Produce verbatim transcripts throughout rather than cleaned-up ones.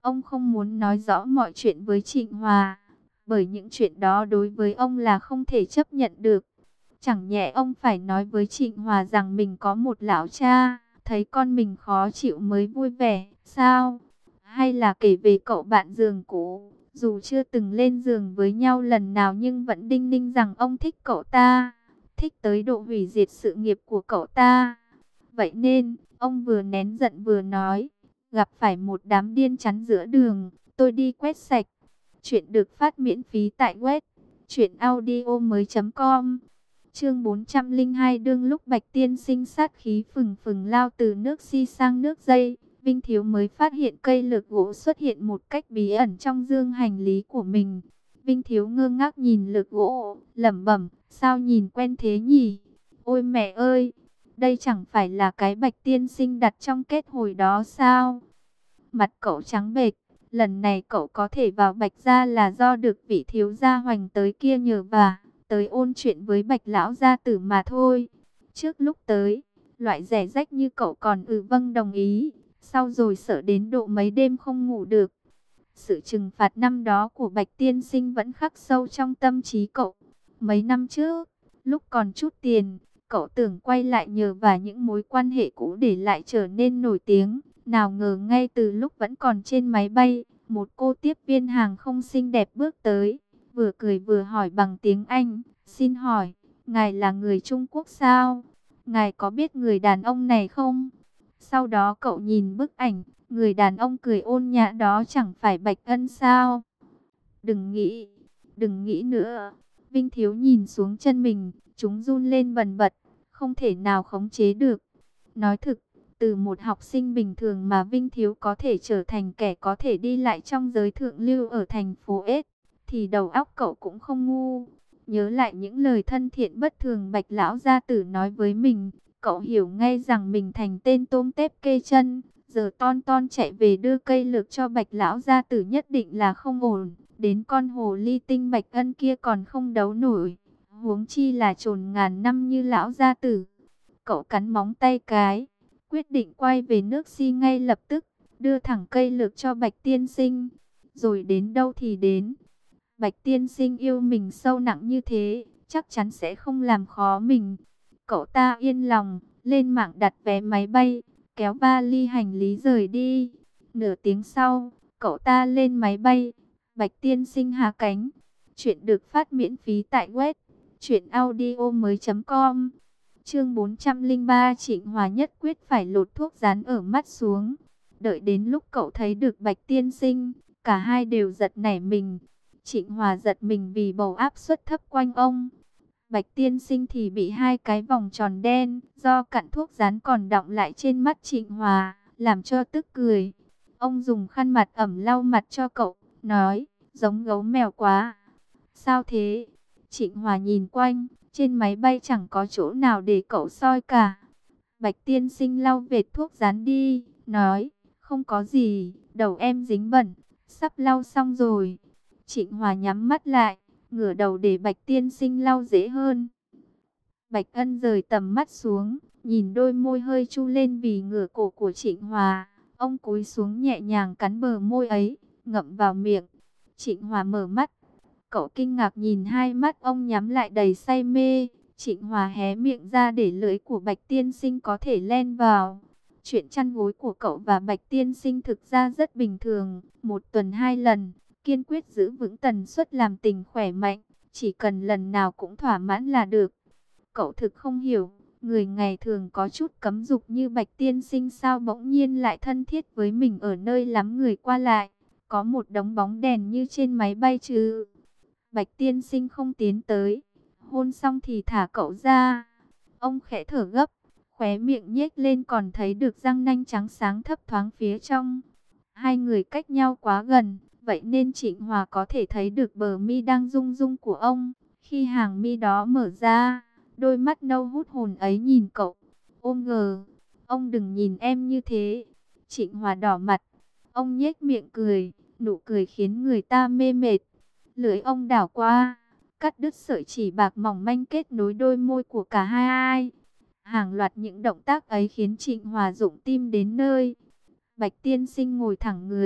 Ông không muốn nói rõ mọi chuyện với Trịnh Hòa, bởi những chuyện đó đối với ông là không thể chấp nhận được. Chẳng nhẽ ông phải nói với Trịnh Hòa rằng mình có một lão cha, thấy con mình khó chịu mới vui vẻ, sao? Hay là kể về cậu bạn giường cũ, dù chưa từng lên giường với nhau lần nào nhưng vẫn đinh ninh rằng ông thích cậu ta, thích tới độ hủy diệt sự nghiệp của cậu ta. Vậy nên, ông vừa nén giận vừa nói, gặp phải một đám điên chắn giữa đường, tôi đi quét sạch. Chuyện được phát miễn phí tại web truyện audio mới chấm com. Chương bốn trăm lẻ hai, đương lúc Bạch Tiên Sinh sát khí phừng phừng lao từ nước xi sang nước dây, Vinh Thiếu mới phát hiện cây lược gỗ xuất hiện một cách bí ẩn trong dương hành lý của mình. Vinh Thiếu ngơ ngác nhìn lược gỗ, lẩm bẩm, sao nhìn quen thế nhỉ? Ôi mẹ ơi, đây chẳng phải là cái Bạch Tiên Sinh đặt trong kết hồi đó sao? Mặt cậu trắng bệch, lần này cậu có thể vào Bạch gia là do được vị thiếu gia Hoành tới kia nhờ vả, tới ôn chuyện với Bạch lão gia tử mà thôi. Trước lúc tới, loại rẻ rách như cậu còn ừ vâng đồng ý, sau rồi sợ đến độ mấy đêm không ngủ được. Sự trừng phạt năm đó của Bạch Tiên Sinh vẫn khắc sâu trong tâm trí cậu. Mấy năm trước, lúc còn chút tiền, cậu tưởng quay lại nhờ vả những mối quan hệ cũ để lại trở nên nổi tiếng. Nào ngờ ngay từ lúc vẫn còn trên máy bay, một cô tiếp viên hàng không xinh đẹp bước tới, vừa cười vừa hỏi bằng tiếng Anh, xin hỏi, ngài là người Trung Quốc sao? Ngài có biết người đàn ông này không? Sau đó cậu nhìn bức ảnh, người đàn ông cười ôn nhã đó chẳng phải Bạch Ân sao? Đừng nghĩ, đừng nghĩ nữa. Vinh Thiếu nhìn xuống chân mình, chúng run lên bần bật, không thể nào khống chế được. Nói thực, từ một học sinh bình thường mà Vinh Thiếu có thể trở thành kẻ có thể đi lại trong giới thượng lưu ở thành phố S, thì đầu óc cậu cũng không ngu. Nhớ lại những lời thân thiện bất thường Bạch lão gia tử nói với mình, cậu hiểu ngay rằng mình thành tên tôm tép kê chân. Giờ ton ton chạy về đưa cây lược cho Bạch lão gia tử nhất định là không ổn. Đến con hồ ly tinh Bạch Ân kia còn không đấu nổi, huống chi là trồn ngàn năm như lão gia tử. Cậu cắn móng tay cái, quyết định quay về nước Si ngay lập tức, đưa thẳng cây lược cho Bạch Tiên Sinh. Rồi đến đâu thì đến. Bạch Tiên Sinh yêu mình sâu nặng như thế, chắc chắn sẽ không làm khó mình. Cậu ta yên lòng, lên mạng đặt vé máy bay, kéo vali hành lý rời đi. Nửa tiếng sau, cậu ta lên máy bay, Bạch Tiên Sinh hạ cánh. Chuyện được phát miễn phí tại web truyện audio mới chấm com. Chương bốn trăm lẻ ba, Trịnh Hòa nhất quyết phải lột thuốc dán ở mắt xuống. Đợi đến lúc cậu thấy được Bạch Tiên Sinh, cả hai đều giật nảy mình. Trịnh Hòa giật mình vì bầu áp suất thấp quanh ông. Bạch Tiên Sinh thì bị hai cái vòng tròn đen do cặn thuốc dán còn đọng lại trên mắt Trịnh Hòa, làm cho tức cười. Ông dùng khăn mặt ẩm lau mặt cho cậu, nói, giống gấu mèo quá. Sao thế? Trịnh Hòa nhìn quanh, trên máy bay chẳng có chỗ nào để cậu soi cả. Bạch Tiên Sinh lau vệt thuốc dán đi, nói, không có gì, đầu em dính bẩn, sắp lau xong rồi. Trịnh Hòa nhắm mắt lại, ngửa đầu để Bạch Tiên Sinh lau dễ hơn. Bạch Ân rời tầm mắt xuống, nhìn đôi môi hơi chu lên vì ngửa cổ của Trịnh Hòa. Ông cúi xuống nhẹ nhàng cắn bờ môi ấy, ngậm vào miệng. Trịnh Hòa mở mắt. Cậu kinh ngạc nhìn hai mắt ông nhắm lại đầy say mê. Trịnh Hòa hé miệng ra để lưỡi của Bạch Tiên Sinh có thể len vào. Chuyện chăn gối của cậu và Bạch Tiên Sinh thực ra rất bình thường. Một tuần hai lần, kiên quyết giữ vững tần suất làm tình khỏe mạnh. Chỉ cần lần nào cũng thỏa mãn là được. Cậu thực không hiểu, người ngày thường có chút cấm dục như Bạch Tiên Sinh sao bỗng nhiên lại thân thiết với mình ở nơi lắm người qua lại. Có một đống bóng đèn như trên máy bay chứ. Bạch Tiên Sinh không tiến tới, hôn xong thì thả cậu ra. Ông khẽ thở gấp, khóe miệng nhếch lên còn thấy được răng nanh trắng sáng thấp thoáng phía trong. Hai người cách nhau quá gần, vậy nên Trịnh Hòa có thể thấy được bờ mi đang rung rung của ông. Khi hàng mi đó mở ra, đôi mắt nâu hút hồn ấy nhìn cậu. Ôm gờ, ông đừng nhìn em như thế. Trịnh Hòa đỏ mặt, ông nhếch miệng cười, nụ cười khiến người ta mê mệt. Lưỡi ông đảo qua, cắt đứt sợi chỉ bạc mỏng manh kết nối đôi môi của cả hai ai. Hàng loạt những động tác ấy khiến Trịnh Hòa rụng tim đến nơi. Bạch Tiên Sinh ngồi thẳng người,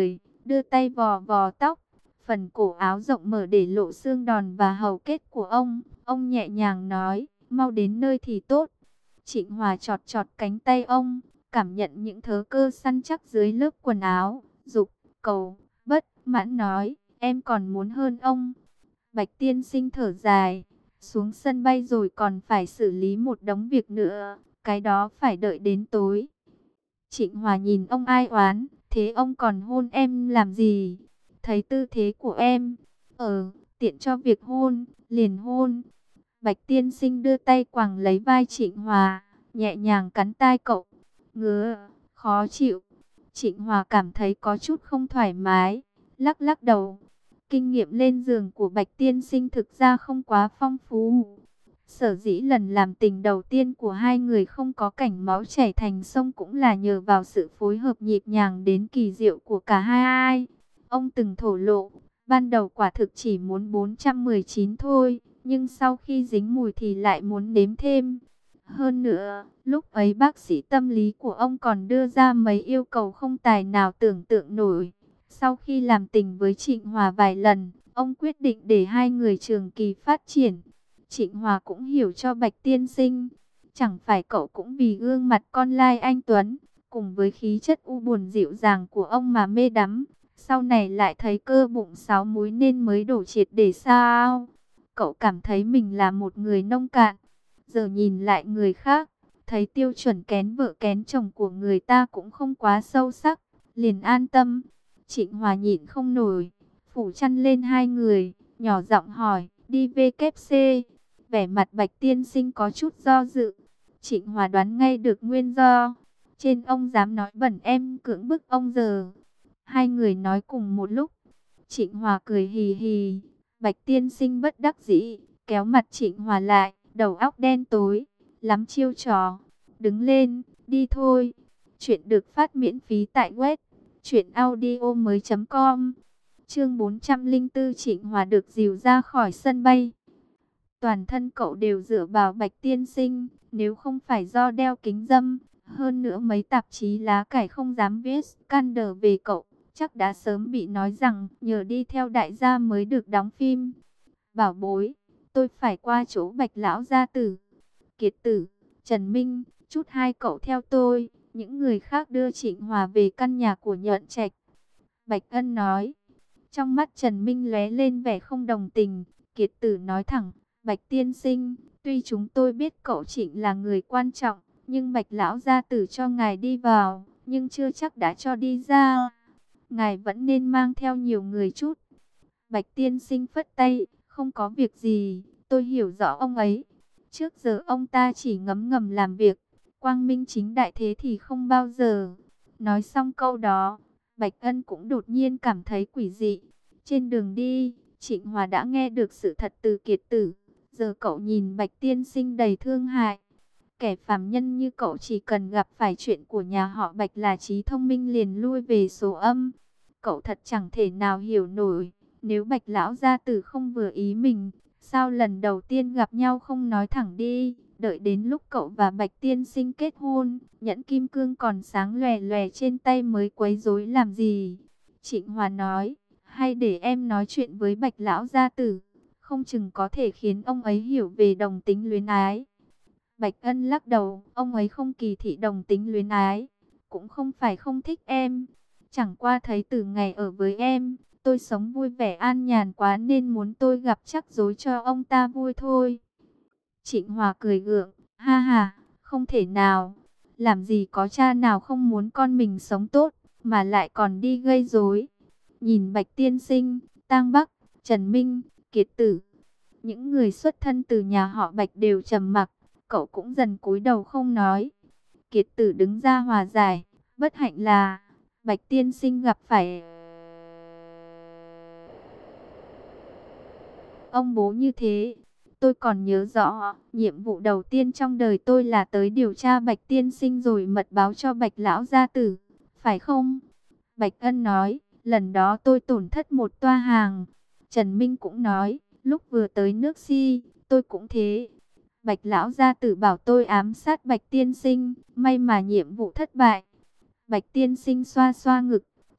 đưa tay vò vò tóc. Phần cổ áo rộng mở để lộ xương đòn và hầu kết của ông. Ông nhẹ nhàng nói, mau đến nơi thì tốt. Trịnh Hòa chọt chọt cánh tay ông, cảm nhận những thớ cơ săn chắc dưới lớp quần áo. Dục, cầu, bất mãn nói, em còn muốn hơn ông. Bạch tiên sinh thở dài, xuống sân bay rồi còn phải xử lý một đống việc nữa. Cái đó phải đợi đến tối. Trịnh Hòa nhìn ông ai oán, thế ông còn hôn em làm gì? Thấy tư thế của em, ờ, tiện cho việc hôn, liền hôn. Bạch tiên sinh đưa tay quàng lấy vai Trịnh Hòa, nhẹ nhàng cắn tai cậu. Ngứa, khó chịu. Trịnh Hòa cảm thấy có chút không thoải mái, lắc lắc đầu. Kinh nghiệm lên giường của Bạch tiên sinh thực ra không quá phong phú. Sở dĩ lần làm tình đầu tiên của hai người không có cảnh máu chảy thành sông cũng là nhờ vào sự phối hợp nhịp nhàng đến kỳ diệu của cả hai. Ông từng thổ lộ, ban đầu quả thực chỉ muốn bốn trăm mười chín thôi, nhưng sau khi dính mùi thì lại muốn nếm thêm. Hơn nữa, lúc ấy bác sĩ tâm lý của ông còn đưa ra mấy yêu cầu không tài nào tưởng tượng nổi. Sau khi làm tình với Trịnh Hòa vài lần, ông quyết định để hai người trường kỳ phát triển. Trịnh Hòa cũng hiểu cho Bạch tiên sinh, chẳng phải cậu cũng vì gương mặt con lai anh tuấn, cùng với khí chất u buồn dịu dàng của ông mà mê đắm. Sau này lại thấy cơ bụng sáu múi nên mới đổ triệt để sao? Cậu cảm thấy mình là một người nông cạn. Giờ nhìn lại người khác, thấy tiêu chuẩn kén vợ kén chồng của người ta cũng không quá sâu sắc, liền an tâm. Trịnh Hòa nhịn không nổi, phủ chăn lên hai người, nhỏ giọng hỏi, đi vê kép xê. Vẻ mặt Bạch tiên sinh có chút do dự. Trịnh Hòa đoán ngay được nguyên do. Trên ông dám nói bẩn em cưỡng bức ông giờ. Hai người nói cùng một lúc. Trịnh Hòa cười hì hì. Bạch tiên sinh bất đắc dĩ, kéo mặt Trịnh Hòa lại, đầu óc đen tối, lắm chiêu trò. Đứng lên, đi thôi. Chuyện được phát miễn phí tại web truyện audio mới chấm com. Chương bốn trăm lẻ bốn, Trịnh Hòa được dìu ra khỏi sân bay. Toàn thân cậu đều dựa vào Bạch tiên sinh, nếu không phải do đeo kính râm, hơn nữa mấy tạp chí lá cải không dám viết scandal về cậu, chắc đã sớm bị nói rằng nhờ đi theo đại gia mới được đóng phim. Bảo bối, tôi phải qua chỗ Bạch lão gia tử. Kiệt Tử, Trần Minh, chút hai cậu theo tôi, những người khác đưa Trịnh Hòa về căn nhà của Nhuận Trạch. Bạch Ân nói. Trong mắt Trần Minh lóe lên vẻ không đồng tình. Kiệt Tử nói thẳng, Bạch tiên sinh, tuy chúng tôi biết cậu Trịnh là người quan trọng, nhưng Bạch lão gia tử cho ngài đi vào, nhưng chưa chắc đã cho đi ra. Ngài vẫn nên mang theo nhiều người chút. Bạch tiên sinh phất tay, không có việc gì, tôi hiểu rõ ông ấy. Trước giờ ông ta chỉ ngấm ngầm làm việc, quang minh chính đại thế thì không bao giờ. Nói xong câu đó, Bạch Ân cũng đột nhiên cảm thấy quỷ dị. Trên đường đi, Trịnh Hòa đã nghe được sự thật từ Kiệt Tử. Giờ cậu nhìn Bạch tiên sinh đầy thương hại. Kẻ phàm nhân như cậu chỉ cần gặp phải chuyện của nhà họ Bạch là trí thông minh liền lui về số âm. Cậu thật chẳng thể nào hiểu nổi, nếu Bạch lão gia tử không vừa ý mình, sao lần đầu tiên gặp nhau không nói thẳng đi, đợi đến lúc cậu và Bạch tiên sinh kết hôn, nhẫn kim cương còn sáng lòe lòe trên tay mới quấy rối làm gì. Trịnh Hòa nói, hay để em nói chuyện với Bạch lão gia tử, không chừng có thể khiến ông ấy hiểu về đồng tính luyến ái. Bạch Ân lắc đầu, ông ấy không kỳ thị đồng tính luyến ái, cũng không phải không thích em. Chẳng qua thấy từ ngày ở với em, tôi sống vui vẻ an nhàn quá nên muốn tôi gặp chắc dối cho ông ta vui thôi. Trịnh Hòa cười gượng, ha ha, không thể nào. Làm gì có cha nào không muốn con mình sống tốt, mà lại còn đi gây rối. Nhìn Bạch tiên sinh, Tang Bắc, Trần Minh, Kiệt Tử, những người xuất thân từ nhà họ Bạch đều trầm mặc, cậu cũng dần cúi đầu không nói. Kiệt Tử đứng ra hòa giải, bất hạnh là Bạch tiên sinh gặp phải ông bố như thế. Tôi còn nhớ rõ, nhiệm vụ đầu tiên trong đời tôi là tới điều tra Bạch tiên sinh rồi mật báo cho Bạch lão gia tử, phải không? Bạch Ân nói, lần đó tôi tổn thất một toa hàng. Trần Minh cũng nói, lúc vừa tới nước Si, tôi cũng thế. Bạch lão gia tử bảo tôi ám sát Bạch tiên sinh, may mà nhiệm vụ thất bại. Bạch tiên sinh xoa xoa ngực,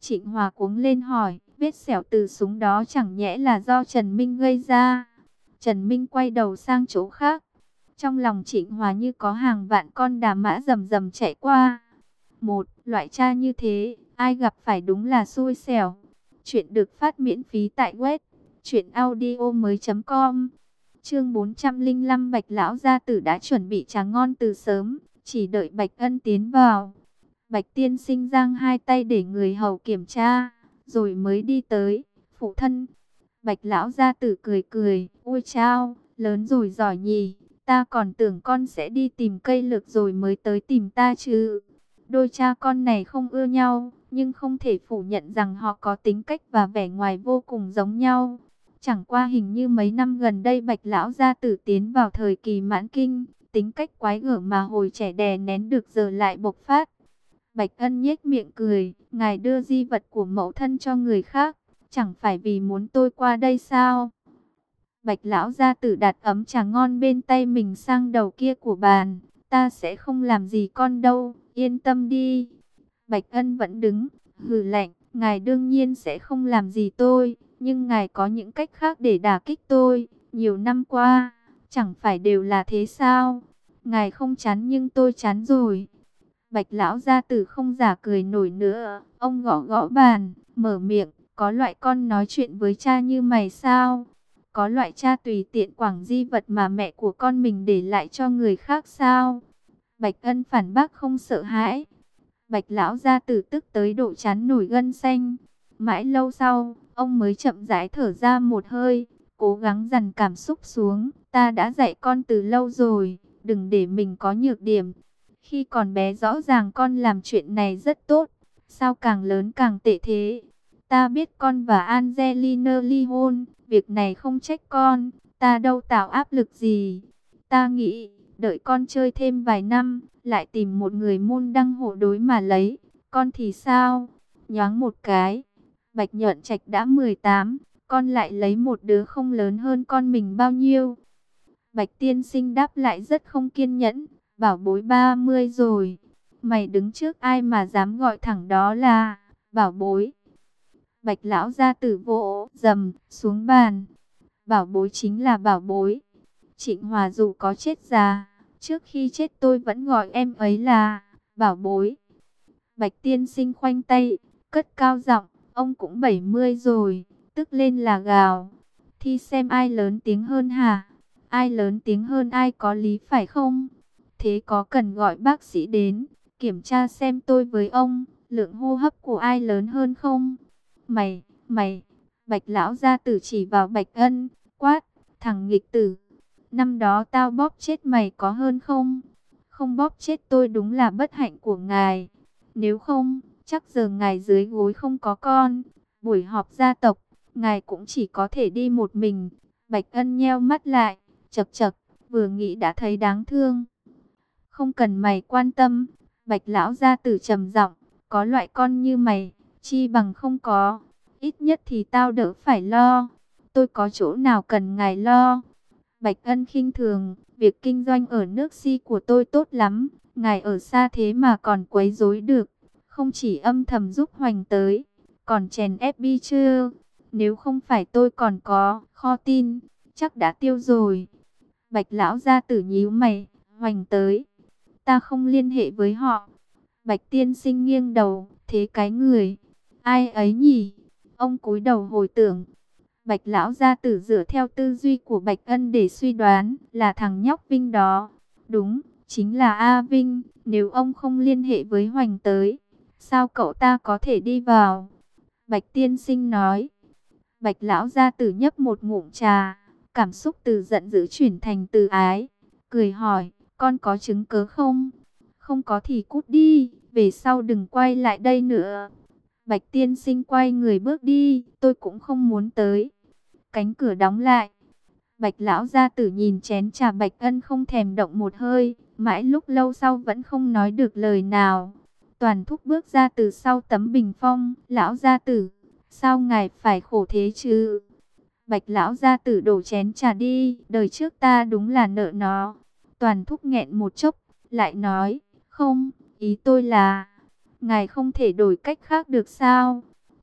Trịnh Hòa cuống lên hỏi, vết sẹo từ súng đó chẳng nhẽ là do Trần Minh gây ra? Trần Minh quay đầu sang chỗ khác. Trong lòng Trịnh Hòa như có hàng vạn con đà mã rầm rầm chạy qua. Một loại cha như thế, ai gặp phải đúng là xui xẻo. Chuyện được phát miễn phí tại web truyện audio mới chấm com. Chương bốn trăm lẻ năm, Bạch lão gia tử đã chuẩn bị trà ngon từ sớm, chỉ đợi Bạch Ân tiến vào. Bạch tiên sinh giang hai tay để người hầu kiểm tra, rồi mới đi tới. Phụ thân. Bạch lão gia tử cười cười, ôi chao, lớn rồi giỏi nhỉ, ta còn tưởng con sẽ đi tìm cây lược rồi mới tới tìm ta chứ. Đôi cha con này không ưa nhau, nhưng không thể phủ nhận rằng họ có tính cách và vẻ ngoài vô cùng giống nhau. Chẳng qua hình như mấy năm gần đây Bạch lão gia tử tiến vào thời kỳ mãn kinh, tính cách quái gở mà hồi trẻ đè nén được giờ lại bộc phát. Bạch Ân nhếch miệng cười, ngài đưa di vật của mẫu thân cho người khác, chẳng phải vì muốn tôi qua đây sao? Bạch lão gia tử đặt ấm trà ngon bên tay mình sang đầu kia của bàn, ta sẽ không làm gì con đâu, yên tâm đi. Bạch Ân vẫn đứng, hừ lạnh, ngài đương nhiên sẽ không làm gì tôi, nhưng ngài có những cách khác để đả kích tôi, nhiều năm qua, chẳng phải đều là thế sao? Ngài không chán nhưng tôi chán rồi. Bạch lão gia tử không giả cười nổi nữa, ông gõ gõ bàn, mở miệng, có loại con nói chuyện với cha như mày sao? Có loại cha tùy tiện quẳng di vật mà mẹ của con mình để lại cho người khác sao? Bạch Ân phản bác không sợ hãi. Bạch lão gia tử tức tới độ chán nổi gân xanh. Mãi lâu sau, ông mới chậm rãi thở ra một hơi, cố gắng dằn cảm xúc xuống. Ta đã dạy con từ lâu rồi, đừng để mình có nhược điểm. Khi còn bé rõ ràng con làm chuyện này rất tốt, sao càng lớn càng tệ thế? Ta biết con và Angelina ly hôn, việc này không trách con, ta đâu tạo áp lực gì. Ta nghĩ, đợi con chơi thêm vài năm, lại tìm một người môn đăng hộ đối mà lấy, con thì sao? Nhoáng một cái, Bạch Nhuận Trạch đã mười tám, con lại lấy một đứa không lớn hơn con mình bao nhiêu? Bạch tiên sinh đáp lại rất không kiên nhẫn, bảo bối ba mươi rồi, mày đứng trước ai mà dám gọi thẳng đó là bảo bối? Bạch lão gia tử vỗ dầm xuống bàn, bảo bối chính là bảo bối. Trịnh Hòa dù có chết già, trước khi chết tôi vẫn gọi em ấy là bảo bối. Bạch tiên sinh khoanh tay, cất cao giọng, ông cũng bảy mươi rồi, tức lên là gào. Thì xem ai lớn tiếng hơn hả? Ai lớn tiếng hơn ai có lý phải không? Thế có cần gọi bác sĩ đến, kiểm tra xem tôi với ông, lượng hô hấp của ai lớn hơn không? Mày, mày, Bạch lão gia tử chỉ vào Bạch Ân, quát, thằng nghịch tử. Năm đó tao bóp chết mày có hơn không? Không bóp chết tôi đúng là bất hạnh của ngài. Nếu không, chắc giờ ngài dưới gối không có con. Buổi họp gia tộc, ngài cũng chỉ có thể đi một mình. Bạch Ân nheo mắt lại, chật chật, vừa nghĩ đã thấy đáng thương. Không cần mày quan tâm, Bạch lão gia tử trầm giọng, có loại con như mày, chi bằng không có. Ít nhất thì tao đỡ phải lo. Tôi có chỗ nào cần ngài lo? Bạch Ân khinh thường, việc kinh doanh ở nước Si của tôi tốt lắm, ngài ở xa thế mà còn quấy rối được, không chỉ âm thầm giúp Hoành tới, còn chèn ép Bi chưa? Nếu không phải tôi còn có kho tin, chắc đã tiêu rồi. Bạch lão gia tử nhíu mày, Hoành tới, ta không liên hệ với họ. Bạch tiên sinh nghiêng đầu, thế cái người, ai ấy nhỉ? Ông cúi đầu hồi tưởng. Bạch lão gia tử dựa theo tư duy của Bạch Ân để suy đoán là thằng nhóc Vinh đó. Đúng, chính là A Vinh. Nếu ông không liên hệ với Hoành tới, sao cậu ta có thể đi vào? Bạch tiên sinh nói. Bạch lão gia tử nhấp một ngụm trà, cảm xúc từ giận dữ chuyển thành từ ái, cười hỏi, con có chứng cớ không? Không có thì cút đi, về sau đừng quay lại đây nữa. Bạch tiên sinh quay người bước đi, tôi cũng không muốn tới. Cánh cửa đóng lại. Bạch lão gia tử nhìn chén trà Bạch Ân không thèm động một hơi, mãi lúc lâu sau vẫn không nói được lời nào. Toàn Thúc bước ra từ sau tấm bình phong, lão gia tử, sao ngài phải khổ thế chứ? Bạch lão gia tử đổ chén trà đi, đời trước ta đúng là nợ nó. Toàn Thúc nghẹn một chốc, lại nói, không, ý tôi là, ngài không thể đổi cách khác được sao?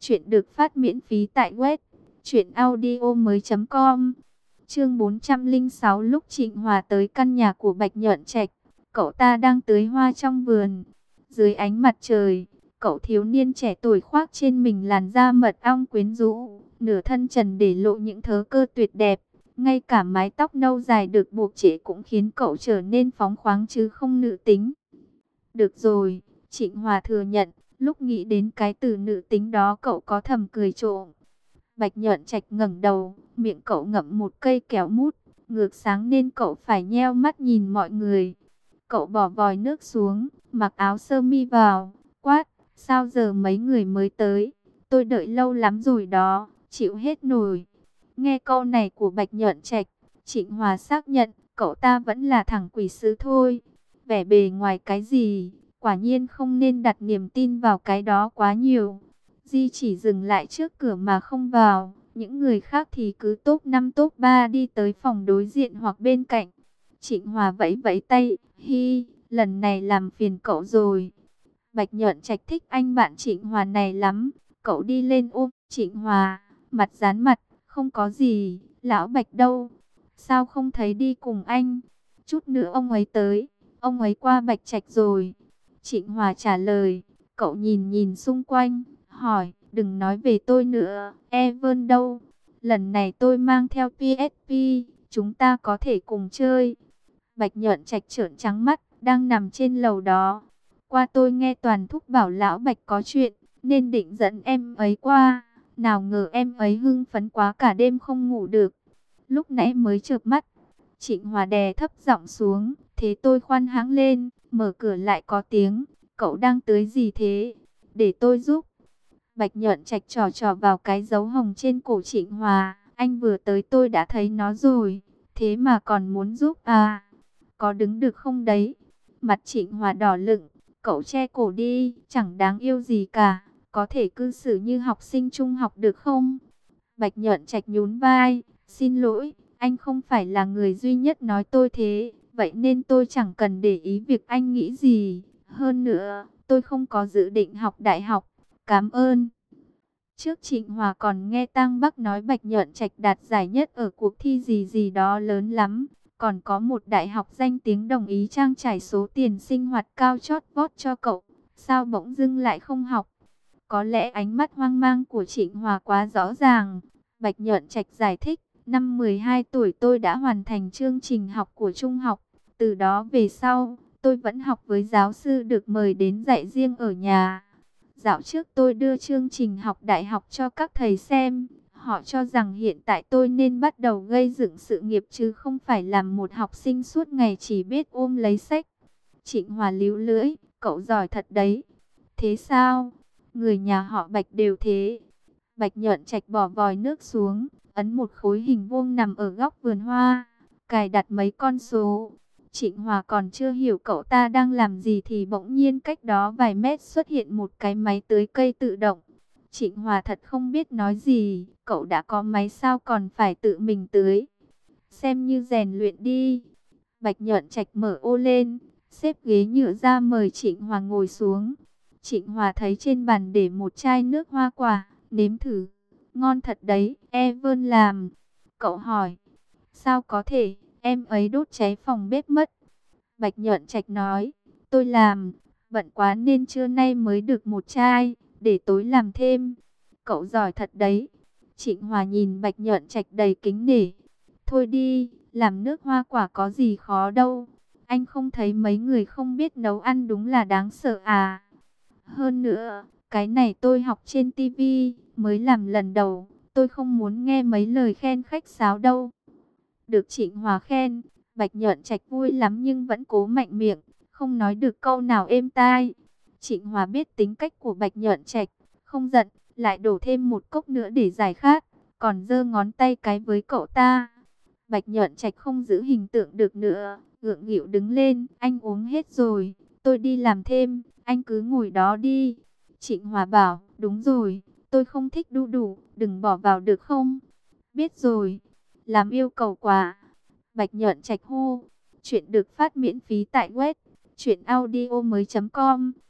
Chuyện được phát miễn phí tại web truyện audio mới chấm com. Chương bốn trăm lẻ sáu. Lúc Trịnh Hòa tới căn nhà của Bạch Nhợn Trạch, cậu ta đang tưới hoa trong vườn. Dưới ánh mặt trời, cậu thiếu niên trẻ tuổi khoác trên mình làn da mật ong quyến rũ, nửa thân trần để lộ những thớ cơ tuyệt đẹp. Ngay cả mái tóc nâu dài được buộc trễ cũng khiến cậu trở nên phóng khoáng chứ không nữ tính. Được rồi, Trịnh Hòa thừa nhận, lúc nghĩ đến cái từ nữ tính đó cậu có thầm cười trộm. Bạch Nhợn Trạch ngẩng đầu, miệng cậu ngậm một cây kéo mút, ngược sáng nên cậu phải nheo mắt nhìn mọi người. Cậu bỏ vòi nước xuống, mặc áo sơ mi vào, quát, sao giờ mấy người mới tới? Tôi đợi lâu lắm rồi đó, chịu hết nổi. Nghe câu này của Bạch Nhợn Trạch, Trịnh Hòa xác nhận, cậu ta vẫn là thằng quỷ sứ thôi. Vẻ bề ngoài cái gì, quả nhiên không nên đặt niềm tin vào cái đó quá nhiều. Di chỉ dừng lại trước cửa mà không vào, những người khác thì cứ top năm top ba đi tới phòng đối diện hoặc bên cạnh. Trịnh Hòa vẫy vẫy tay, hi, lần này làm phiền cậu rồi. Bạch Nhợn Trạch thích anh bạn Trịnh Hòa này lắm, cậu đi lên ôm Trịnh Hòa, mặt dán mặt, không có gì, lão Bạch đâu, sao không thấy đi cùng anh, chút nữa ông ấy tới, ông ấy qua Bạch Trạch rồi. Trịnh Hòa trả lời, cậu nhìn nhìn xung quanh, hỏi, đừng nói về tôi nữa, Evan đâu, lần này tôi mang theo pê ét pê, chúng ta có thể cùng chơi. Bạch Nhợn Trạch trợn trắng mắt, đang nằm trên lầu đó. Qua tôi nghe Toàn Thúc bảo lão Bạch có chuyện, nên định dẫn em ấy qua. Nào ngờ em ấy hưng phấn quá cả đêm không ngủ được. Lúc nãy mới chợp mắt. Trịnh Hòa đè thấp giọng xuống, thế tôi khoan hãng lên, mở cửa lại có tiếng. Cậu đang tưới gì thế? Để tôi giúp. Bạch Nhợn Trạch trò trò vào cái dấu hồng trên cổ Trịnh Hòa. Anh vừa tới tôi đã thấy nó rồi. Thế mà còn muốn giúp à? Có đứng được không đấy? Mặt Trịnh Hòa đỏ lựng. Cậu che cổ đi, chẳng đáng yêu gì cả. Có thể cư xử như học sinh trung học được không? Bạch Nhợn Trạch nhún vai. Xin lỗi, anh không phải là người duy nhất nói tôi thế. Vậy nên tôi chẳng cần để ý việc anh nghĩ gì. Hơn nữa, tôi không có dự định học đại học. Cảm ơn. Trước Trịnh Hòa còn nghe Tăng Bắc nói Bạch Nhợn Trạch đạt giải nhất ở cuộc thi gì gì đó lớn lắm. Còn có một đại học danh tiếng đồng ý trang trải số tiền sinh hoạt cao chót vót cho cậu. Sao bỗng dưng lại không học? Có lẽ ánh mắt hoang mang của Trịnh Hòa quá rõ ràng. Bạch Nhợn Trạch giải thích, năm mười hai tuổi tôi đã hoàn thành chương trình học của trung học. Từ đó về sau, tôi vẫn học với giáo sư được mời đến dạy riêng ở nhà. Dạo trước tôi đưa chương trình học đại học cho các thầy xem. Họ cho rằng hiện tại tôi nên bắt đầu gây dựng sự nghiệp chứ không phải làm một học sinh suốt ngày chỉ biết ôm lấy sách. Trịnh Hòa líu lưỡi, cậu giỏi thật đấy. Thế sao? Người nhà họ Bạch đều thế. Bạch Nhợn Trạch bỏ vòi nước xuống, ấn một khối hình vuông nằm ở góc vườn hoa, cài đặt mấy con số. Trịnh Hòa còn chưa hiểu cậu ta đang làm gì thì bỗng nhiên cách đó vài mét xuất hiện một cái máy tưới cây tự động. Trịnh Hòa thật không biết nói gì, cậu đã có máy sao còn phải tự mình tưới. Xem như rèn luyện đi. Bạch Nhợn Trạch mở ô lên, xếp ghế nhựa ra mời Trịnh Hòa ngồi xuống. Trịnh Hòa thấy trên bàn để một chai nước hoa quả, nếm thử. Ngon thật đấy, Evan làm. Cậu hỏi, sao có thể, em ấy đốt cháy phòng bếp mất. Bạch Nhợn Trạch nói, tôi làm, bận quá nên trưa nay mới được một chai, để tối làm thêm. Cậu giỏi thật đấy. Trịnh Hòa nhìn Bạch Nhợn Trạch đầy kính nể. Thôi đi, làm nước hoa quả có gì khó đâu. Anh không thấy mấy người không biết nấu ăn đúng là đáng sợ à. Hơn nữa, cái này tôi học trên tivi, mới làm lần đầu. Tôi không muốn nghe mấy lời khen khách sáo đâu. Được Trịnh Hòa khen, Bạch Nhợn Trạch vui lắm nhưng vẫn cố mạnh miệng, không nói được câu nào êm tai. Trịnh Hòa biết tính cách của Bạch Nhợn Trạch, không giận, lại đổ thêm một cốc nữa để giải khát, còn giơ ngón tay cái với cậu ta. Bạch Nhợn Trạch không giữ hình tượng được nữa, gượng nghịu đứng lên, anh uống hết rồi, tôi đi làm thêm, anh cứ ngồi đó đi. Trịnh Hòa bảo, đúng rồi, tôi không thích đu đủ, đừng bỏ vào được không? Biết rồi, làm yêu cầu quá. Bạch Nhợn Trạch hô. Chuyện được phát miễn phí tại web truyện audio mới chấm com.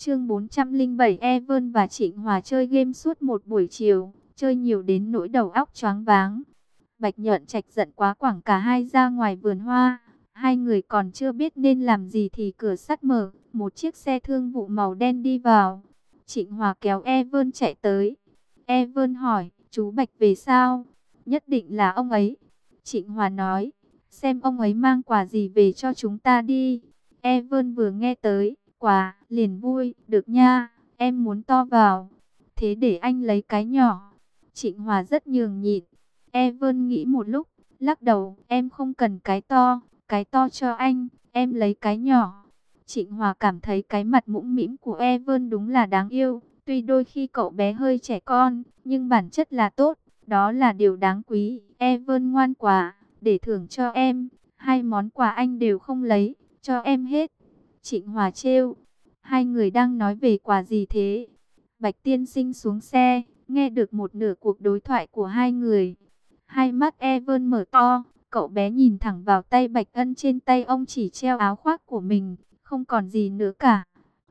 Chương bốn trăm lẻ bảy, Evan và Trịnh Hòa chơi game suốt một buổi chiều, chơi nhiều đến nỗi đầu óc choáng váng. Bạch Nhợn Trạch giận quá quẳng cả hai ra ngoài vườn hoa. Hai người còn chưa biết nên làm gì thì cửa sắt mở, một chiếc xe thương vụ màu đen đi vào. Trịnh Hòa kéo Evan chạy tới. Evan hỏi, chú Bạch về sao? Nhất định là ông ấy. Trịnh Hòa nói, xem ông ấy mang quà gì về cho chúng ta đi. Evan vừa nghe tới quà, liền vui, được nha, em muốn to vào. Thế để anh lấy cái nhỏ. Trịnh Hòa rất nhường nhịn. Evan nghĩ một lúc, lắc đầu, em không cần cái to, cái to cho anh, em lấy cái nhỏ. Trịnh Hòa cảm thấy cái mặt mũm mĩm của Evan đúng là đáng yêu. Tuy đôi khi cậu bé hơi trẻ con, nhưng bản chất là tốt, đó là điều đáng quý. Evan ngoan quá, để thưởng cho em, hai món quà anh đều không lấy, cho em hết. Trịnh Hòa trêu, hai người đang nói về quà gì thế? Bạch tiên sinh xuống xe, nghe được một nửa cuộc đối thoại của hai người. Hai mắt Evan mở to, cậu bé nhìn thẳng vào tay Bạch Ân, trên tay ông chỉ treo áo khoác của mình, không còn gì nữa cả.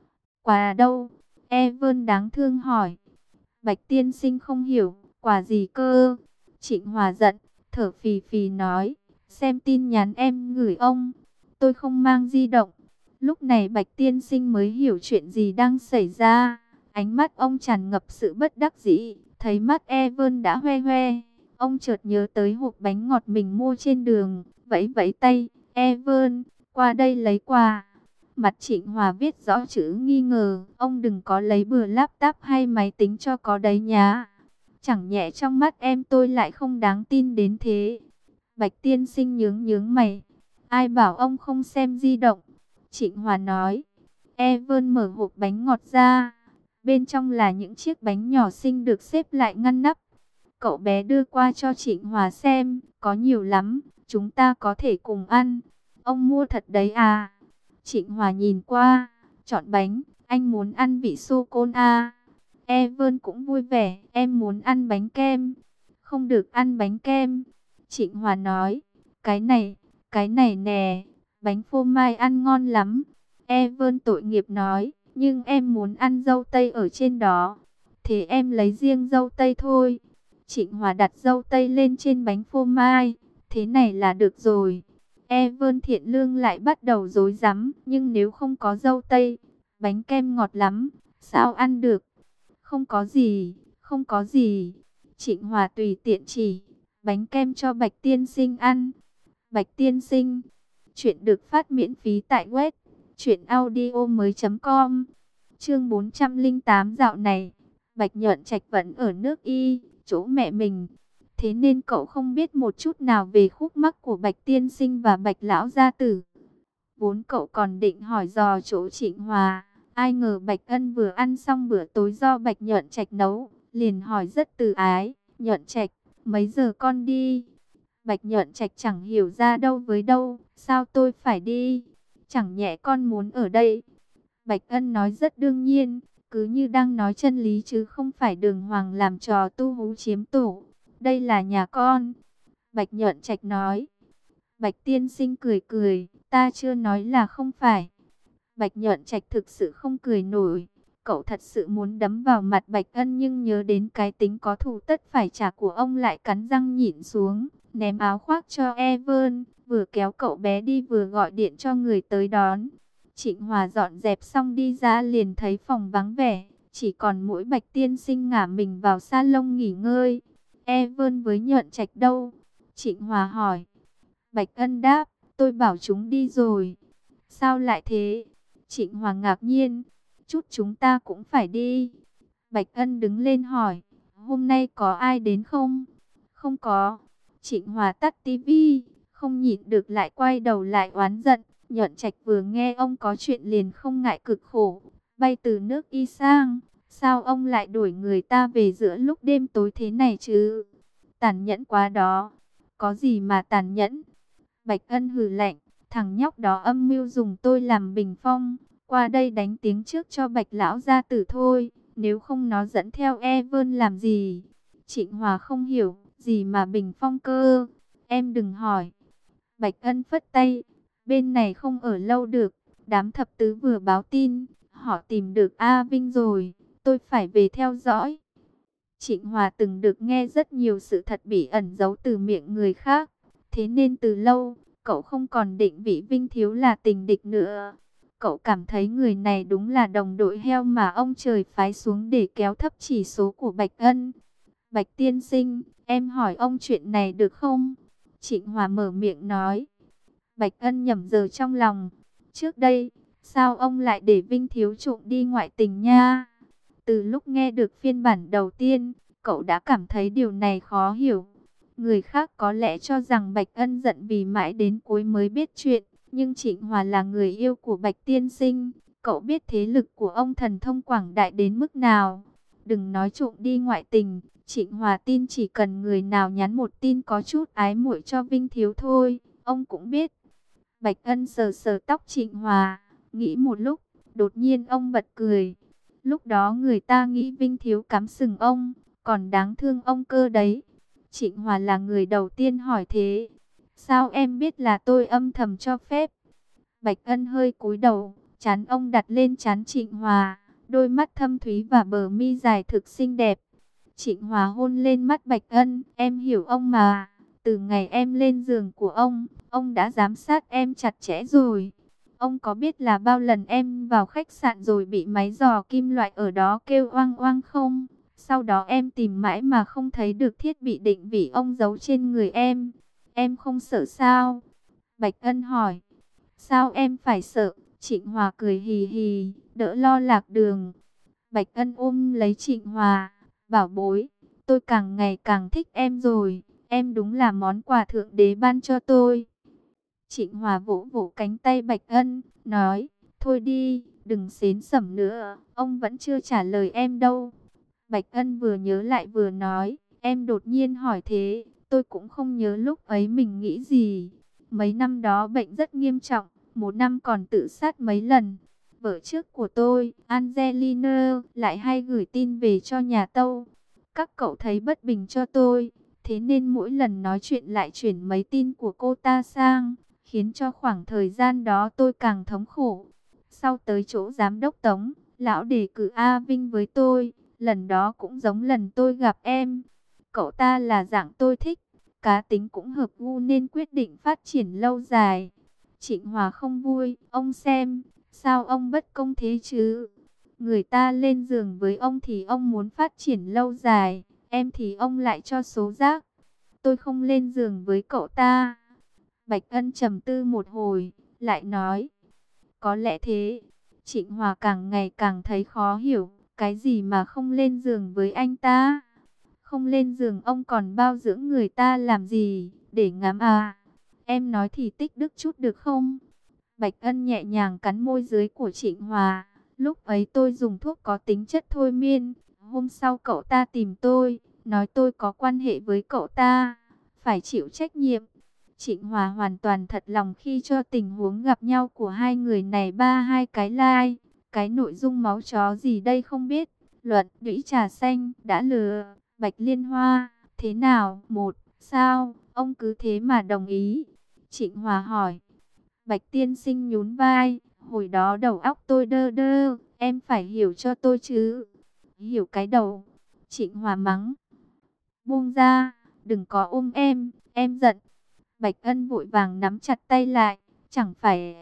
Quà đâu? Evan đáng thương hỏi. Bạch tiên sinh không hiểu, quà gì cơ? Trịnh Hòa giận, thở phì phì nói, xem tin nhắn em gửi ông, tôi không mang di động. Lúc này Bạch tiên sinh mới hiểu chuyện gì đang xảy ra. Ánh mắt ông tràn ngập sự bất đắc dĩ, thấy mắt Evan đã hoe hoe. Ông chợt nhớ tới hộp bánh ngọt mình mua trên đường, vẫy vẫy tay, Evan, qua đây lấy quà. Mặt Trịnh Hòa viết rõ chữ nghi ngờ, ông đừng có lấy bừa laptop hay máy tính cho có đấy nhá. Chẳng nhẽ trong mắt em tôi lại không đáng tin đến thế. Bạch tiên sinh nhướng nhướng mày, ai bảo ông không xem di động. Trịnh Hòa nói. Evan mở hộp bánh ngọt ra, bên trong là những chiếc bánh nhỏ xinh được xếp lại ngăn nắp. Cậu bé đưa qua cho Trịnh Hòa xem, có nhiều lắm, chúng ta có thể cùng ăn. Ông mua thật đấy à? Trịnh Hòa nhìn qua, chọn bánh, anh muốn ăn vị sô-cô-la. Evan cũng vui vẻ, em muốn ăn bánh kem. Không được ăn bánh kem. Trịnh Hòa nói, cái này, cái này nè, bánh phô mai ăn ngon lắm. Evan tội nghiệp nói, nhưng em muốn ăn dâu tây ở trên đó. Thế em lấy riêng dâu tây thôi. Trịnh Hòa đặt dâu tây lên trên bánh phô mai. Thế này là được rồi. Evan thiện lương lại bắt đầu rối rắm. Nhưng nếu không có dâu tây, bánh kem ngọt lắm, sao ăn được? Không có gì, không có gì. Trịnh Hòa tùy tiện chỉ, bánh kem cho Bạch tiên sinh ăn. Bạch tiên sinh, chuyện được phát miễn phí tại web truyện audio mới chấm com. Chương bốn trăm lẻ tám, dạo này Bạch Nhợn Trạch vẫn ở nước Y, chỗ mẹ mình. Thế nên cậu không biết một chút nào về khúc mắc của Bạch tiên sinh và Bạch lão gia tử. Vốn cậu còn định hỏi dò chỗ Trịnh Hòa, ai ngờ Bạch Ân vừa ăn xong bữa tối do Bạch Nhợn Trạch nấu, liền hỏi rất từ ái, Nhợn Trạch, mấy giờ con đi? Bạch Nhợn Trạch chẳng hiểu ra đâu với đâu, sao tôi phải đi? Chẳng nhẽ con muốn ở đây? Bạch Ân nói rất đương nhiên, cứ như đang nói chân lý chứ không phải đường hoàng làm trò tu hú chiếm tổ. Đây là nhà con. Bạch Nhợn Trạch nói. Bạch tiên sinh cười cười, ta chưa nói là không phải. Bạch Nhợn Trạch thực sự không cười nổi. Cậu thật sự muốn đấm vào mặt Bạch Ân, nhưng nhớ đến cái tính có thù tất phải trả của ông lại cắn răng nhịn xuống, ném áo khoác cho Evan, vừa kéo cậu bé đi vừa gọi điện cho người tới đón. Trịnh Hòa dọn dẹp xong đi ra liền thấy phòng vắng vẻ, chỉ còn mỗi Bạch tiên sinh ngả mình vào salon nghỉ ngơi. Evan với Nhợn Trạch đâu? Trịnh Hòa hỏi. Bạch Ân đáp, tôi bảo chúng đi rồi. Sao lại thế? Trịnh Hòa ngạc nhiên. Chút chúng ta cũng phải đi. Bạch Ân đứng lên hỏi, hôm nay có ai đến không? Không có. Trịnh Hòa tắt tivi, không nhịn được lại quay đầu lại oán giận. Nhợn Trạch vừa nghe ông có chuyện liền không ngại cực khổ, bay từ nước Y sang. Sao ông lại đuổi người ta về giữa lúc đêm tối thế này chứ? Tàn nhẫn quá đó. Có gì mà tàn nhẫn? Bạch Ân hừ lạnh, thằng nhóc đó âm mưu dùng tôi làm bình phong, qua đây đánh tiếng trước cho Bạch lão gia tử thôi, nếu không nó dẫn theo Evan làm gì? Trịnh Hòa không hiểu, gì mà bình phong cơ? Em đừng hỏi. Bạch Ân phất tay, bên này không ở lâu được, đám thập tứ vừa báo tin, Họ tìm được A Vinh rồi, tôi phải về theo dõi. Trịnh Hòa từng được nghe rất nhiều sự thật bị ẩn giấu từ miệng người khác. Thế nên từ lâu, cậu không còn định vị Vinh Thiếu là tình địch nữa. Cậu cảm thấy người này đúng là đồng đội heo mà ông trời phái xuống để kéo thấp chỉ số của Bạch Ân. Bạch tiên sinh, em hỏi ông chuyện này được không? Trịnh Hòa mở miệng nói. Bạch Ân nhẩm giờ trong lòng. Trước đây, sao ông lại để Vinh Thiếu trộm đi ngoại tình nha? Từ lúc nghe được phiên bản đầu tiên, cậu đã cảm thấy điều này khó hiểu. Người khác có lẽ cho rằng Bạch Ân giận vì mãi đến cuối mới biết chuyện. Nhưng Trịnh Hòa là người yêu của Bạch tiên sinh. Cậu biết thế lực của ông thần thông quảng đại đến mức nào. Đừng nói trộm đi ngoại tình. Trịnh Hòa tin chỉ cần người nào nhắn một tin có chút ái muội cho Vinh Thiếu thôi, ông cũng biết. Bạch Ân sờ sờ tóc Trịnh Hòa, nghĩ một lúc, đột nhiên ông bật cười. Lúc đó người ta nghĩ Vinh Thiếu cắm sừng ông, còn đáng thương ông cơ đấy. Trịnh Hòa là người đầu tiên hỏi thế. Sao em biết là tôi âm thầm cho phép? Bạch Ân hơi cúi đầu, trán ông đặt lên trán Trịnh Hòa, đôi mắt thâm thúy và bờ mi dài thực xinh đẹp. Trịnh Hòa hôn lên mắt Bạch Ân, em hiểu ông mà. Từ ngày em lên giường của ông, ông đã giám sát em chặt chẽ rồi. Ông có biết là bao lần em vào khách sạn rồi bị máy dò kim loại ở đó kêu oang oang không? Sau đó em tìm mãi mà không thấy được thiết bị định vị ông giấu trên người em. Em không sợ sao? Bạch Ân hỏi. Sao em phải sợ? Trịnh Hòa cười hì hì, đỡ lo lạc đường. Bạch Ân ôm lấy Trịnh Hòa. Bảo bối, tôi càng ngày càng thích em rồi. Em đúng là món quà thượng đế ban cho tôi. Trịnh Hòa vỗ vỗ cánh tay Bạch Ân, nói, thôi đi, đừng xến xẩm nữa, ông vẫn chưa trả lời em đâu. Bạch Ân vừa nhớ lại vừa nói, em đột nhiên hỏi thế, tôi cũng không nhớ lúc ấy mình nghĩ gì. Mấy năm đó bệnh rất nghiêm trọng, một năm còn tự sát mấy lần. Vợ trước của tôi, Angelina, lại hay gửi tin về cho nhà Tâu. Các cậu thấy bất bình cho tôi, thế nên mỗi lần nói chuyện lại chuyển mấy tin của cô ta sang, khiến cho khoảng thời gian đó tôi càng thống khổ. Sau tới chỗ giám đốc Tống, lão đề cử A Vinh với tôi, lần đó cũng giống lần tôi gặp em. Cậu ta là dạng tôi thích, cá tính cũng hợp gu nên quyết định phát triển lâu dài. Trịnh Hòa không vui, ông xem, sao ông bất công thế chứ? Người ta lên giường với ông thì ông muốn phát triển lâu dài, em thì ông lại cho số rác. Tôi không lên giường với cậu ta. Bạch Ân trầm tư một hồi, lại nói, có lẽ thế. Trịnh Hòa càng ngày càng thấy khó hiểu, cái gì mà không lên giường với anh ta? Không lên giường ông còn bao dưỡng người ta làm gì, để ngắm à? Em nói thì tích đức chút được không? Bạch Ân nhẹ nhàng cắn môi dưới của Trịnh Hòa. Lúc ấy tôi dùng thuốc có tính chất thôi miên. Hôm sau cậu ta tìm tôi, nói tôi có quan hệ với cậu ta, phải chịu trách nhiệm. Trịnh Hòa hoàn toàn thật lòng khi cho tình huống gặp nhau của hai người này ba hai cái like. Cái nội dung máu chó gì đây không biết. Luận đũy trà xanh đã lừa Bạch Liên Hoa. Thế nào? Một, sao? Ông cứ thế mà đồng ý? Trịnh Hòa hỏi. Bạch tiên sinh nhún vai. Hồi đó đầu óc tôi đơ đơ. Em phải hiểu cho tôi chứ. Hiểu cái đầu. Trịnh Hòa mắng. Buông ra. Đừng có ôm em. Em giận. Bạch Ân vội vàng nắm chặt tay lại. Chẳng phải...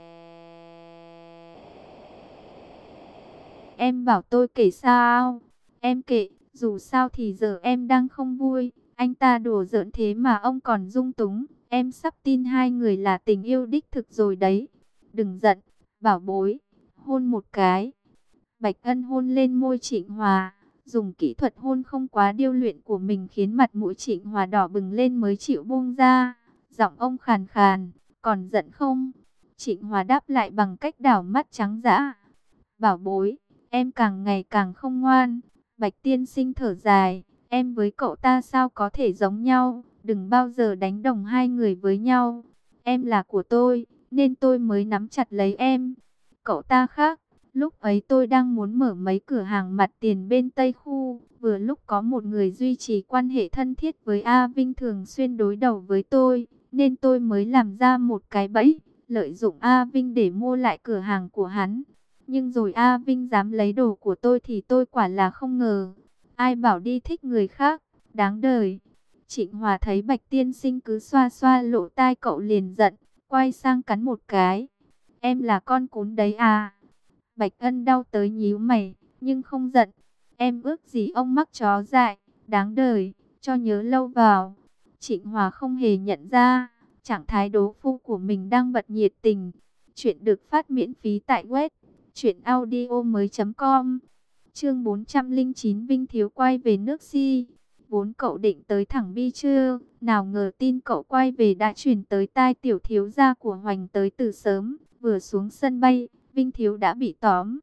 Em bảo tôi kể sao? Em kể. Dù sao thì giờ em đang không vui. Anh ta đùa giỡn thế mà ông còn dung túng. Em sắp tin hai người là tình yêu đích thực rồi đấy. Đừng giận, bảo bối. Hôn một cái. Bạch Ân hôn lên môi Trịnh Hòa. Dùng kỹ thuật hôn không quá điêu luyện của mình khiến mặt mũi Trịnh Hòa đỏ bừng lên mới chịu buông ra. Giọng ông khàn khàn. Còn giận không? Trịnh Hòa đáp lại bằng cách đảo mắt trắng dã. Bảo bối, em càng ngày càng không ngoan. Bạch tiên sinh thở dài. Em với cậu ta sao có thể giống nhau? Đừng bao giờ đánh đồng hai người với nhau. Em là của tôi, nên tôi mới nắm chặt lấy em. Cậu ta khác. Lúc ấy tôi đang muốn mở mấy cửa hàng mặt tiền bên Tây Khu. Vừa lúc có một người duy trì quan hệ thân thiết với A Vinh thường xuyên đối đầu với tôi. Nên tôi mới làm ra một cái bẫy, lợi dụng A Vinh để mua lại cửa hàng của hắn. Nhưng rồi A Vinh dám lấy đồ của tôi thì tôi quả là không ngờ. Ai bảo đi thích người khác, đáng đời. Trịnh Hòa thấy Bạch tiên sinh cứ xoa xoa lỗ tai cậu liền giận, quay sang cắn một cái. Em là con cún đấy à? Bạch Ân đau tới nhíu mày, nhưng không giận. Em ước gì ông mắc chó dại, đáng đời, cho nhớ lâu vào. Trịnh Hòa không hề nhận ra, trạng thái đố phu của mình đang bật nhiệt tình. Chuyện được phát miễn phí tại web truyện audio mới chấm com. Chương bốn trăm lẻ chín Vinh Thiếu quay về nước Si. Vốn cậu định tới thẳng Bi chưa, nào ngờ tin cậu quay về đã truyền tới tai tiểu thiếu gia của Hoành tới từ sớm. Vừa xuống sân bay, Vinh Thiếu đã bị tóm.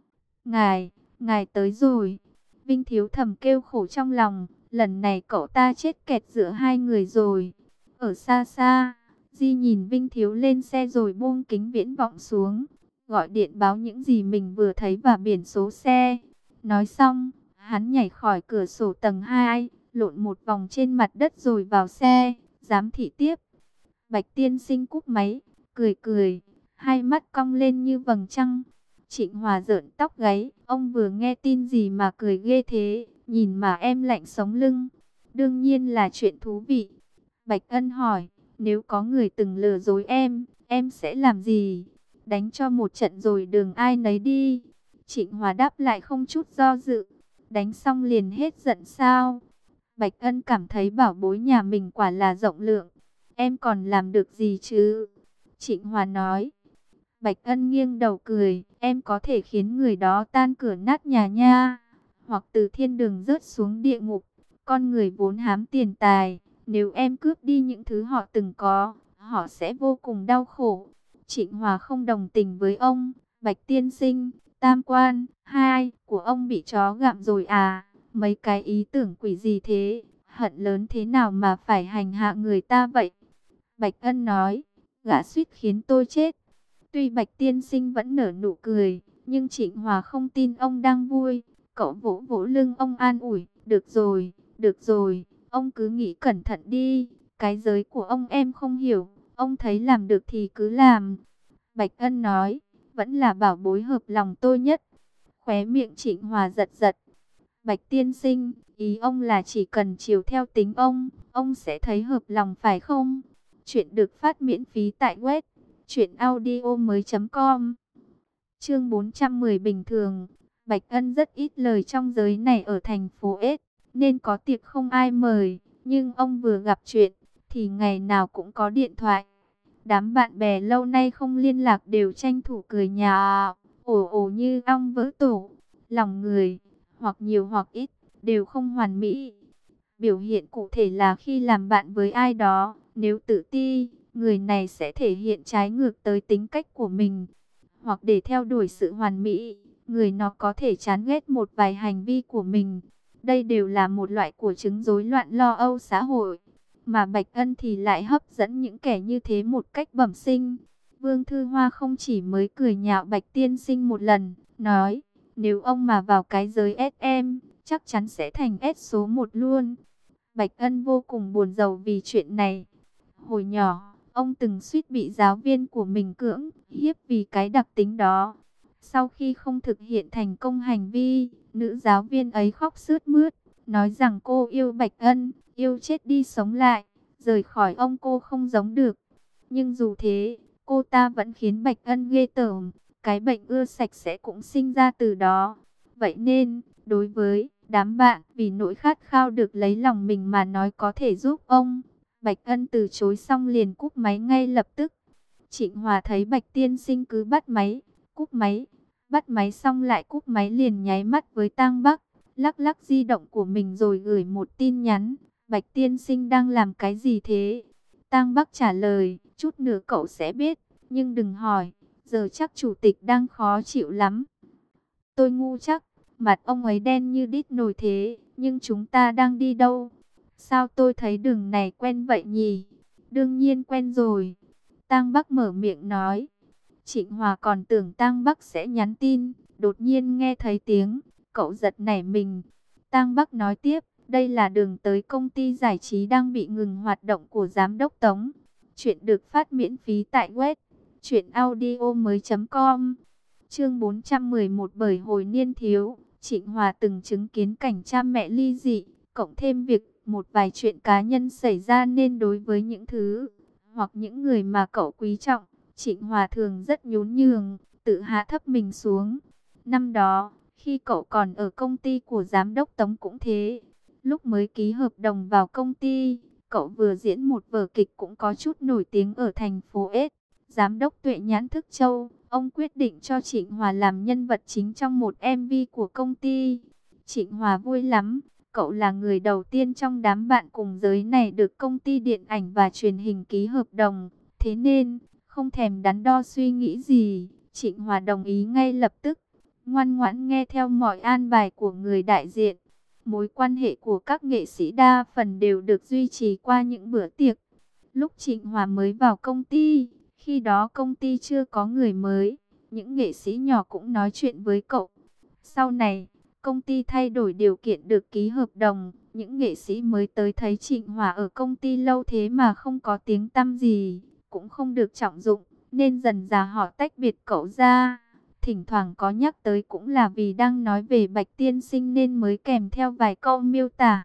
Ngài, ngài tới rồi. Vinh Thiếu thầm kêu khổ trong lòng, lần này cậu ta chết kẹt giữa hai người rồi. Ở xa xa, Di nhìn Vinh Thiếu lên xe rồi buông kính viễn vọng xuống, gọi điện báo những gì mình vừa thấy và biển số xe. Nói xong, hắn nhảy khỏi cửa sổ tầng hai, lộn một vòng trên mặt đất rồi vào xe, giám thị tiếp. Bạch tiên sinh cúp máy, cười cười, hai mắt cong lên như vầng trăng. Trịnh Hòa rợn tóc gáy, ông vừa nghe tin gì mà cười ghê thế, nhìn mà em lạnh sống lưng. Đương nhiên là chuyện thú vị. Bạch Ân hỏi, nếu có người từng lừa dối em, em sẽ làm gì? Đánh cho một trận rồi đường ai nấy đi. Trịnh Hòa đáp lại không chút do dự, đánh xong liền hết giận sao? Bạch Ân cảm thấy bảo bối nhà mình quả là rộng lượng. Em còn làm được gì chứ? Trịnh Hòa nói. Bạch Ân nghiêng đầu cười, em có thể khiến người đó tan cửa nát nhà nha, hoặc từ thiên đường rớt xuống địa ngục. Con người vốn hám tiền tài, nếu em cướp đi những thứ họ từng có, họ sẽ vô cùng đau khổ. Trịnh Hòa không đồng tình với ông. Bạch tiên sinh, tam quan hai của ông bị chó gặm rồi à? Mấy cái ý tưởng quỷ gì thế? Hận lớn thế nào mà phải hành hạ người ta vậy? Bạch Ân nói, gã suýt khiến tôi chết. Tuy Bạch tiên sinh vẫn nở nụ cười, nhưng Trịnh Hòa không tin ông đang vui. Cậu vỗ vỗ lưng ông an ủi, được rồi, được rồi, ông cứ nghĩ cẩn thận đi. Cái giới của ông em không hiểu, ông thấy làm được thì cứ làm. Bạch Ân nói, vẫn là bảo bối hợp lòng tôi nhất. Khóe miệng Trịnh Hòa giật giật. Bạch tiên sinh, ý ông là chỉ cần chiều theo tính ông, ông sẽ thấy hợp lòng phải không? Chuyện được phát miễn phí tại web truyện audio mới chấm com. Chương bốn trăm mười bình thường. Bạch Ân rất ít lời trong giới này ở thành phố S, nên có tiệc không ai mời. Nhưng ông vừa gặp chuyện, thì ngày nào cũng có điện thoại. Đám bạn bè lâu nay không liên lạc đều tranh thủ cười nhạo, ồ ồ như ong vỡ tổ. Lòng người, hoặc nhiều hoặc ít, đều không hoàn mỹ. Biểu hiện cụ thể là khi làm bạn với ai đó, nếu tự ti, người này sẽ thể hiện trái ngược tới tính cách của mình. Hoặc để theo đuổi sự hoàn mỹ, người nó có thể chán ghét một vài hành vi của mình. Đây đều là một loại của chứng rối loạn lo âu xã hội. Mà Bạch Ân thì lại hấp dẫn những kẻ như thế một cách bẩm sinh. Vương Thư Hoa không chỉ mới cười nhạo Bạch tiên sinh một lần, nói, nếu ông mà vào cái giới ét em, chắc chắn sẽ thành S số một luôn. Bạch Ân vô cùng buồn rầu vì chuyện này. Hồi nhỏ, ông từng suýt bị giáo viên của mình cưỡng hiếp vì cái đặc tính đó. Sau khi không thực hiện thành công hành vi, nữ giáo viên ấy khóc sướt mướt, nói rằng cô yêu Bạch Ân, yêu chết đi sống lại, rời khỏi ông cô không giống được. Nhưng dù thế, cô ta vẫn khiến Bạch Ân ghê tởm, cái bệnh ưa sạch sẽ cũng sinh ra từ đó. Vậy nên, đối với đám bạn vì nỗi khát khao được lấy lòng mình mà nói có thể giúp ông, Bạch Ân từ chối xong liền cúp máy ngay lập tức. Trịnh Hòa thấy Bạch tiên sinh cứ bắt máy, cúp máy, bắt máy xong lại cúp máy liền nháy mắt với Tang Bắc, lắc lắc di động của mình rồi gửi một tin nhắn. Bạch tiên sinh đang làm cái gì thế? Tang Bắc trả lời, chút nữa cậu sẽ biết, nhưng đừng hỏi, giờ chắc chủ tịch đang khó chịu lắm. Tôi ngu chắc, mặt ông ấy đen như đít nồi thế, nhưng chúng ta đang đi đâu? Sao tôi thấy đường này quen vậy nhỉ? Đương nhiên quen rồi. Tang Bắc mở miệng nói. Trịnh Hòa còn tưởng Tang Bắc sẽ nhắn tin, đột nhiên nghe thấy tiếng, cậu giật nảy mình. Tang Bắc nói tiếp, đây là đường tới công ty giải trí đang bị ngừng hoạt động của giám đốc Tống. Chuyện được phát miễn phí tại web truyện audio mới chấm com. Chương bốn trăm mười một bởi hồi niên thiếu, Trịnh Hòa từng chứng kiến cảnh cha mẹ ly dị, cộng thêm việc một vài chuyện cá nhân xảy ra nên đối với những thứ hoặc những người mà cậu quý trọng, Trịnh Hòa thường rất nhún nhường, tự hạ thấp mình xuống. Năm đó, khi cậu còn ở công ty của giám đốc Tống cũng thế. Lúc mới ký hợp đồng vào công ty, cậu vừa diễn một vở kịch cũng có chút nổi tiếng ở thành phố S. Giám đốc Tuệ Nhãn Thức Châu, ông quyết định cho Trịnh Hòa làm nhân vật chính trong một em vê của công ty. Trịnh Hòa vui lắm, cậu là người đầu tiên trong đám bạn cùng giới này được công ty điện ảnh và truyền hình ký hợp đồng. Thế nên, không thèm đắn đo suy nghĩ gì, Trịnh Hòa đồng ý ngay lập tức, ngoan ngoãn nghe theo mọi an bài của người đại diện. Mối quan hệ của các nghệ sĩ đa phần đều được duy trì qua những bữa tiệc. Lúc Trịnh Hòa mới vào công ty, khi đó công ty chưa có người mới, những nghệ sĩ nhỏ cũng nói chuyện với cậu. Sau này, công ty thay đổi điều kiện được ký hợp đồng, những nghệ sĩ mới tới thấy Trịnh Hòa ở công ty lâu thế mà không có tiếng tăm gì, cũng không được trọng dụng, nên dần dà họ tách biệt cậu ra. Thỉnh thoảng có nhắc tới cũng là vì đang nói về Bạch Tiên Sinh nên mới kèm theo vài câu miêu tả.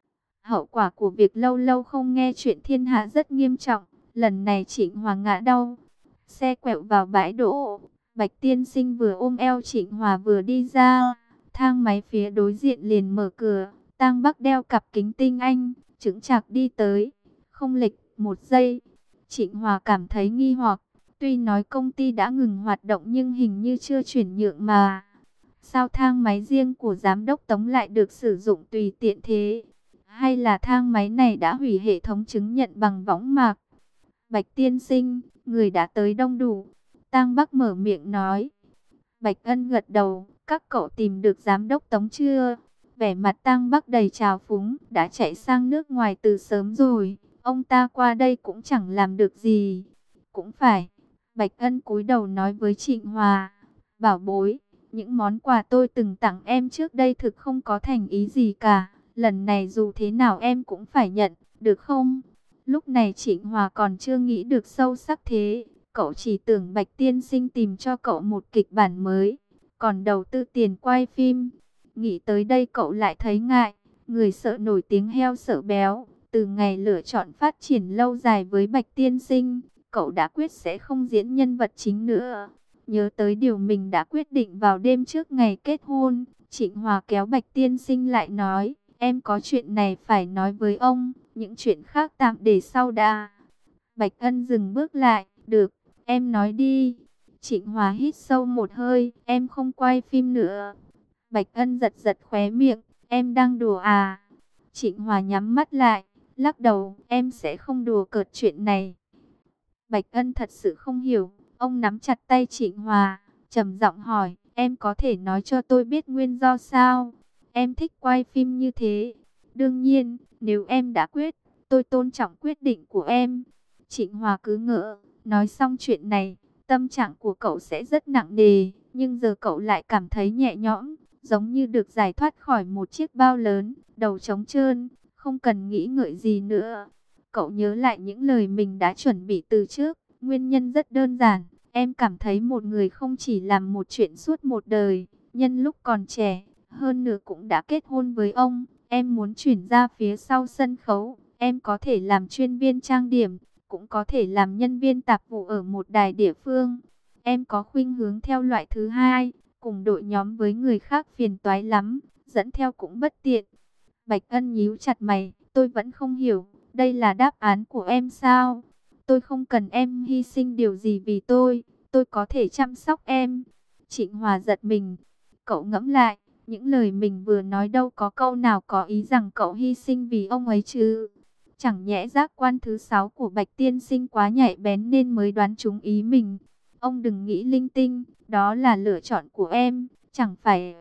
Hậu quả của việc lâu lâu không nghe chuyện thiên hạ rất nghiêm trọng. Lần này Trịnh Hòa ngã đau, xe quẹo vào bãi đỗ. Bạch Tiên Sinh vừa ôm eo Trịnh Hòa vừa đi ra, thang máy phía đối diện liền mở cửa. Tang Bắc đeo cặp kính tinh anh, chững chạc đi tới, không lệch một giây. Trịnh Hòa cảm thấy nghi hoặc, tuy nói công ty đã ngừng hoạt động nhưng hình như chưa chuyển nhượng mà. Sao thang máy riêng của giám đốc Tống lại được sử dụng tùy tiện thế? Hay là thang máy này đã hủy hệ thống chứng nhận bằng võng mạc? Bạch Tiên Sinh, người đã tới đông đủ. Tang Bắc mở miệng nói. Bạch Ân gật đầu, các cậu tìm được giám đốc Tống chưa? Vẻ mặt Tang Bắc đầy trào phúng, đã chạy sang nước ngoài từ sớm rồi. Ông ta qua đây cũng chẳng làm được gì. Cũng phải. Bạch Ân cúi đầu nói với Trịnh Hòa. Bảo bối, những món quà tôi từng tặng em trước đây thực không có thành ý gì cả. Lần này dù thế nào em cũng phải nhận, được không? Lúc này Trịnh Hòa còn chưa nghĩ được sâu sắc thế. Cậu chỉ tưởng Bạch Tiên Sinh tìm cho cậu một kịch bản mới, còn đầu tư tiền quay phim. Nghĩ tới đây cậu lại thấy ngại. Người sợ nổi tiếng heo sợ béo. Từ ngày lựa chọn phát triển lâu dài với Bạch Tiên Sinh, cậu đã quyết sẽ không diễn nhân vật chính nữa. Nhớ tới điều mình đã quyết định vào đêm trước ngày kết hôn, Trịnh Hòa kéo Bạch Tiên Sinh lại nói, em có chuyện này phải nói với ông, những chuyện khác tạm để sau đã. Bạch Ân dừng bước lại, được, em nói đi. Trịnh Hòa hít sâu một hơi, em không quay phim nữa. Bạch Ân giật giật khóe miệng, em đang đùa à? Trịnh Hòa nhắm mắt lại, lắc đầu, em sẽ không đùa cợt chuyện này. Bạch Ân thật sự không hiểu, ông nắm chặt tay Trịnh Hòa, trầm giọng hỏi, em có thể nói cho tôi biết nguyên do sao? Em thích quay phim như thế. Đương nhiên, nếu em đã quyết, tôi tôn trọng quyết định của em. Trịnh Hòa cứ ngỡ, nói xong chuyện này, tâm trạng của cậu sẽ rất nặng nề, nhưng giờ cậu lại cảm thấy nhẹ nhõm, giống như được giải thoát khỏi một chiếc bao lớn, đầu trống trơn, không cần nghĩ ngợi gì nữa. Cậu nhớ lại những lời mình đã chuẩn bị từ trước, nguyên nhân rất đơn giản, em cảm thấy một người không chỉ làm một chuyện suốt một đời, nhân lúc còn trẻ, hơn nữa cũng đã kết hôn với ông, em muốn chuyển ra phía sau sân khấu, em có thể làm chuyên viên trang điểm, cũng có thể làm nhân viên tạp vụ ở một đài địa phương. Em có khuynh hướng theo loại thứ hai, cùng đội nhóm với người khác phiền toái lắm, dẫn theo cũng bất tiện. Bạch Ân nhíu chặt mày, tôi vẫn không hiểu, đây là đáp án của em sao? Tôi không cần em hy sinh điều gì vì tôi, tôi có thể chăm sóc em. Trịnh Hòa giật mình, cậu ngẫm lại, những lời mình vừa nói đâu có câu nào có ý rằng cậu hy sinh vì ông ấy chứ. Chẳng nhẽ giác quan thứ sáu của Bạch Tiên Sinh quá nhạy bén nên mới đoán trúng ý mình. Ông đừng nghĩ linh tinh, đó là lựa chọn của em, chẳng phải...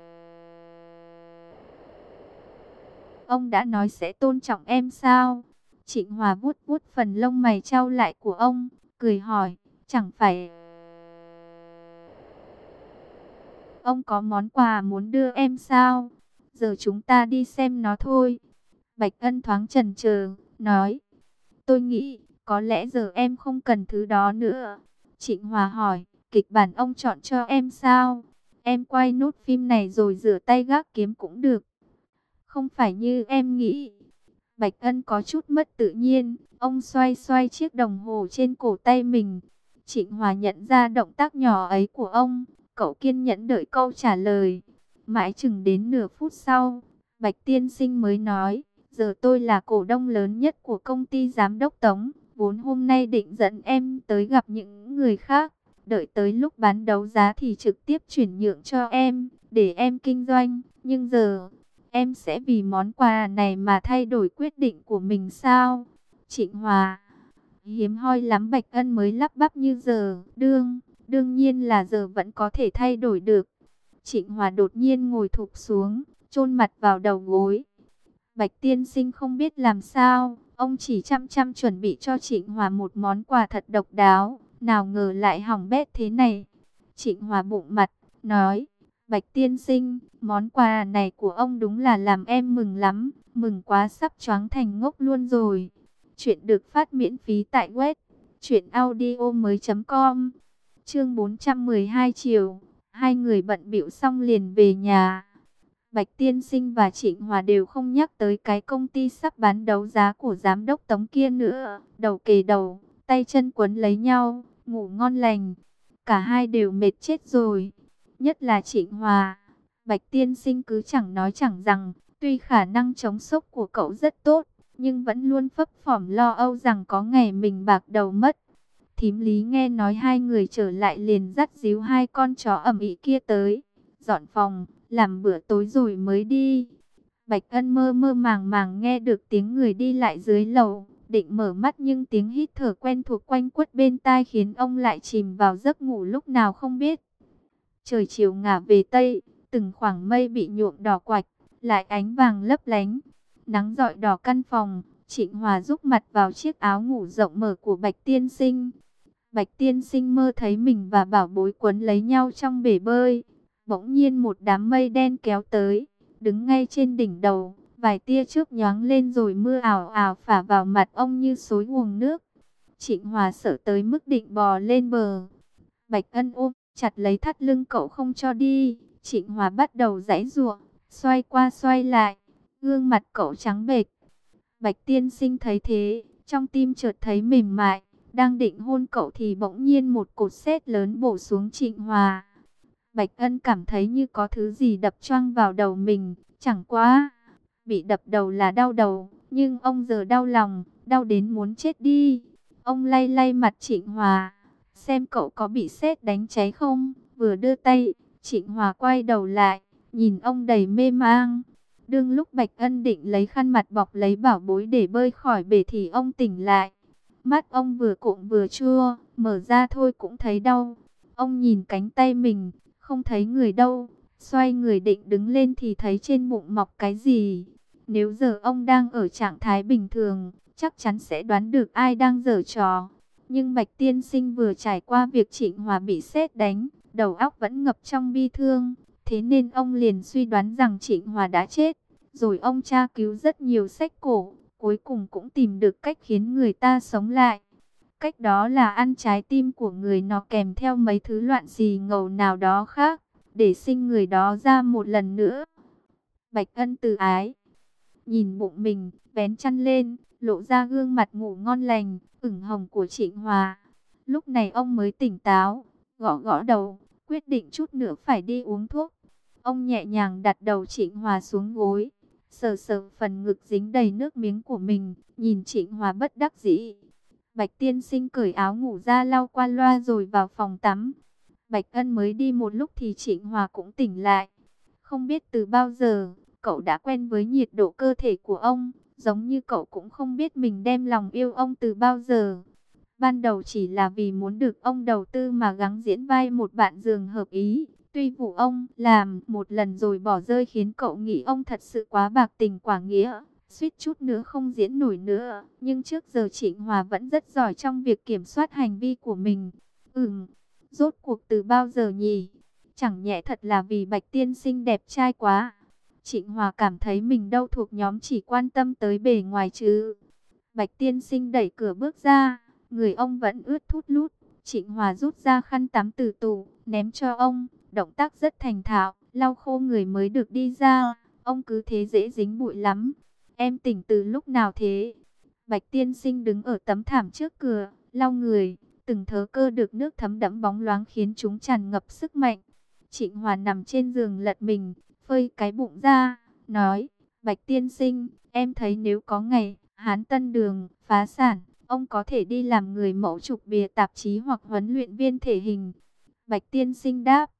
Ông đã nói sẽ tôn trọng em sao? Trịnh Hòa vuốt vuốt phần lông mày trao lại của ông, cười hỏi, chẳng phải... Ông có món quà muốn đưa em sao? Giờ chúng ta đi xem nó thôi. Bạch Ân thoáng chần chờ, nói, tôi nghĩ, có lẽ giờ em không cần thứ đó nữa. Trịnh Hòa hỏi, kịch bản ông chọn cho em sao? Em quay nốt phim này rồi rửa tay gác kiếm cũng được. Không phải như em nghĩ. Bạch Ân có chút mất tự nhiên, ông xoay xoay chiếc đồng hồ trên cổ tay mình. Trịnh Hòa nhận ra động tác nhỏ ấy của ông, cậu kiên nhẫn đợi câu trả lời. Mãi chừng đến nửa phút sau, Bạch tiên sinh mới nói, giờ tôi là cổ đông lớn nhất của công ty giám đốc Tống, vốn hôm nay định dẫn em tới gặp những người khác, đợi tới lúc bán đấu giá thì trực tiếp chuyển nhượng cho em, để em kinh doanh, nhưng giờ em sẽ vì món quà này mà thay đổi quyết định của mình sao? Trịnh Hòa, hiếm hoi lắm Bạch Ân mới lắp bắp như giờ, đương, đương nhiên là giờ vẫn có thể thay đổi được. Trịnh Hòa đột nhiên ngồi thụp xuống, chôn mặt vào đầu gối. Bạch tiên sinh không biết làm sao, ông chỉ chăm chăm chuẩn bị cho Trịnh Hòa một món quà thật độc đáo, nào ngờ lại hỏng bét thế này. Trịnh Hòa bụng mặt, nói, Bạch tiên sinh, món quà này của ông đúng là làm em mừng lắm, mừng quá sắp choáng thành ngốc luôn rồi. Chuyện được phát miễn phí tại web truyện audio mới chấm com. Chương bốn trăm mười hai chiều, hai người bận bịu xong liền về nhà. Bạch tiên sinh và Trịnh Hòa đều không nhắc tới cái công ty sắp bán đấu giá của giám đốc Tống kia nữa, đầu kề đầu, tay chân quấn lấy nhau, ngủ ngon lành. Cả hai đều mệt chết rồi, nhất là Trịnh Hòa. Bạch tiên sinh cứ chẳng nói chẳng rằng, tuy khả năng chống sốc của cậu rất tốt, nhưng vẫn luôn phấp phỏm lo âu rằng có ngày mình bạc đầu mất. Thím Lý nghe nói hai người trở lại liền dắt díu hai con chó ẩm ĩ kia tới, dọn phòng, làm bữa tối rồi mới đi. Bạch Ân mơ mơ màng màng nghe được tiếng người đi lại dưới lầu, định mở mắt nhưng tiếng hít thở quen thuộc quanh quất bên tai khiến ông lại chìm vào giấc ngủ lúc nào không biết. Trời chiều ngả về Tây, từng khoảng mây bị nhuộm đỏ quạch, lại ánh vàng lấp lánh. Nắng rọi đỏ căn phòng, Trịnh Hòa rúc mặt vào chiếc áo ngủ rộng mở của Bạch tiên sinh. Bạch tiên sinh mơ thấy mình và bảo bối quấn lấy nhau trong bể bơi. Bỗng nhiên một đám mây đen kéo tới, đứng ngay trên đỉnh đầu, vài tia chớp nhoáng lên rồi mưa ảo ảo phả vào mặt ông như xối nguồn nước. Trịnh Hòa sợ tới mức định bò lên bờ. Bạch Ân ôm chặt lấy thắt lưng cậu không cho đi. Trịnh Hòa bắt đầu giãy giụa, xoay qua xoay lại, gương mặt cậu trắng bệch. Bạch tiên sinh thấy thế, trong tim chợt thấy mềm mại, đang định hôn cậu thì bỗng nhiên một cột sét lớn bổ xuống Trịnh Hòa. Bạch Ân cảm thấy như có thứ gì đập choang vào đầu mình, chẳng quá. Bị đập đầu là đau đầu, nhưng ông giờ đau lòng, đau đến muốn chết đi. Ông lay lay mặt Trịnh Hòa, xem cậu có bị sét đánh cháy không. Vừa đưa tay, Trịnh Hòa quay đầu lại, nhìn ông đầy mê mang. Đương lúc Bạch Ân định lấy khăn mặt bọc lấy bảo bối để bơi khỏi bể thì ông tỉnh lại. Mắt ông vừa cụm vừa chua, mở ra thôi cũng thấy đau. Ông nhìn cánh tay mình, không thấy người đâu. Xoay người định đứng lên thì thấy trên bụng mọc cái gì. Nếu giờ ông đang ở trạng thái bình thường, chắc chắn sẽ đoán được ai đang giở trò. Nhưng Bạch tiên sinh vừa trải qua việc Trịnh Hòa bị sét đánh, đầu óc vẫn ngập trong bi thương. Thế nên ông liền suy đoán rằng Trịnh Hòa đã chết. Rồi ông tra cứu rất nhiều sách cổ, cuối cùng cũng tìm được cách khiến người ta sống lại. Cách đó là ăn trái tim của người nó kèm theo mấy thứ loạn xì ngầu nào đó khác, để sinh người đó ra một lần nữa. Bạch Ân từ ái, nhìn bụng mình, vén chăn lên, lộ ra gương mặt ngủ ngon lành, ửng hồng của Trịnh Hòa. Lúc này ông mới tỉnh táo, gõ gõ đầu, quyết định chút nữa phải đi uống thuốc. Ông nhẹ nhàng đặt đầu Trịnh Hòa xuống gối, sờ sờ phần ngực dính đầy nước miếng của mình, nhìn Trịnh Hòa bất đắc dĩ. Bạch tiên sinh cởi áo ngủ ra lau qua loa rồi vào phòng tắm. Bạch Ân mới đi một lúc thì Trịnh Hòa cũng tỉnh lại. Không biết từ bao giờ, cậu đã quen với nhiệt độ cơ thể của ông, giống như cậu cũng không biết mình đem lòng yêu ông từ bao giờ. Ban đầu chỉ là vì muốn được ông đầu tư mà gắng diễn vai một bạn giường hợp ý. Tuy vụ ông làm một lần rồi bỏ rơi khiến cậu nghĩ ông thật sự quá bạc tình quả nghĩa, suýt chút nữa không diễn nổi nữa. Nhưng trước giờ Trịnh Hòa vẫn rất giỏi trong việc kiểm soát hành vi của mình. Ừm, rốt cuộc từ bao giờ nhỉ? Chẳng nhẽ thật là vì Bạch tiên sinh đẹp trai quá. Trịnh Hòa cảm thấy mình đâu thuộc nhóm chỉ quan tâm tới bề ngoài chứ. Bạch tiên sinh đẩy cửa bước ra, người ông vẫn ướt thút lút, Trịnh Hòa rút ra khăn tắm từ tủ, ném cho ông, động tác rất thành thạo, lau khô người mới được đi ra. Ông cứ thế dễ dính bụi lắm. Em tỉnh từ lúc nào thế? Bạch tiên sinh đứng ở tấm thảm trước cửa, lau người, từng thớ cơ được nước thấm đẫm bóng loáng khiến chúng tràn ngập sức mạnh. Trịnh Hòa nằm trên giường lật mình, phơi cái bụng ra, nói, Bạch tiên sinh, em thấy nếu có ngày Hán Tân Đường phá sản, ông có thể đi làm người mẫu chụp bìa tạp chí hoặc huấn luyện viên thể hình. Bạch tiên sinh đáp,